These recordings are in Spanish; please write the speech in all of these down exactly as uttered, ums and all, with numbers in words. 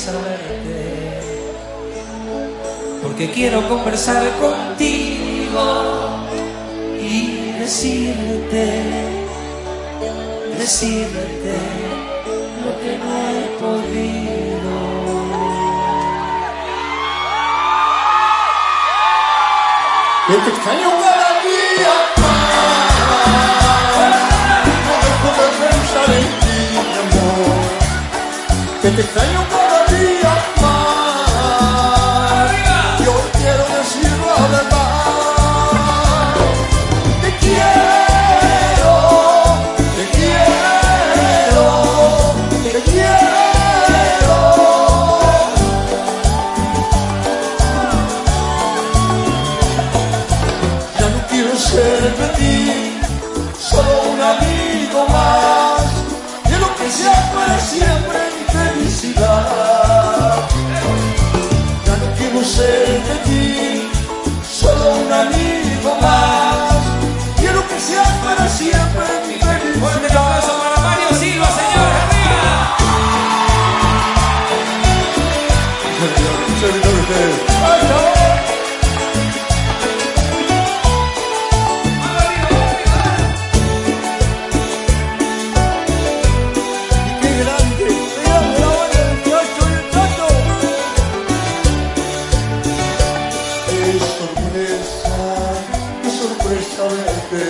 sorpresa verte, porque quiero conversar contigo y decirte, decirte lo que no he podido. Que te extraño cada día más, no dejo de pensar en ti, mi amor. Que te extraño cada día más, yo quiero decir la verdad. Te quiero, te quiero, te quiero. Ya no quiero ser de ti solo un amigo más, quiero que seas para siempre mi felicidad. Ya no quiero ser de ti solo un amigo más, quiero que seas para siempre mi felicidad. Fuerte el aplauso para Mario Silva, señor, arriba. ¡Ay, no! ¡Qué grande! ¡Qué grande la buena del chacho y el chacho! ¡Qué sorpresa! ¡Qué sorpresa verte!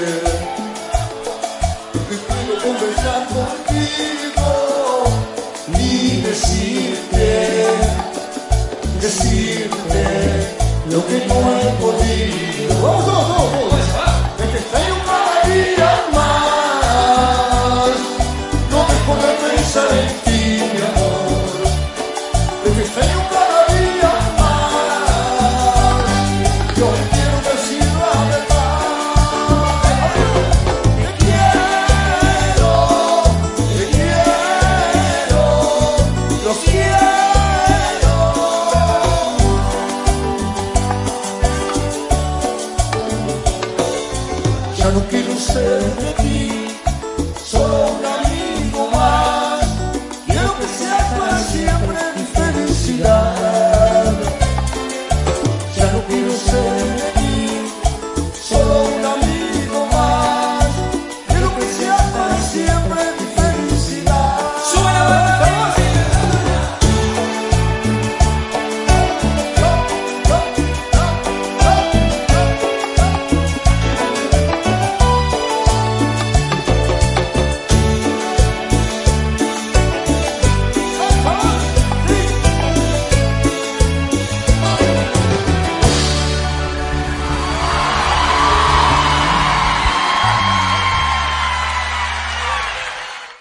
Que quiero conversar contigo y decirte, decirte lo que no he podido. ¡Vamos, vamos, vamos!